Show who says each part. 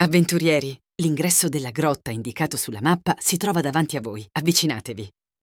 Speaker 1: Avventurieri, l'ingresso della grotta indicato sulla mappa si trova davanti a voi. Avvicinatevi.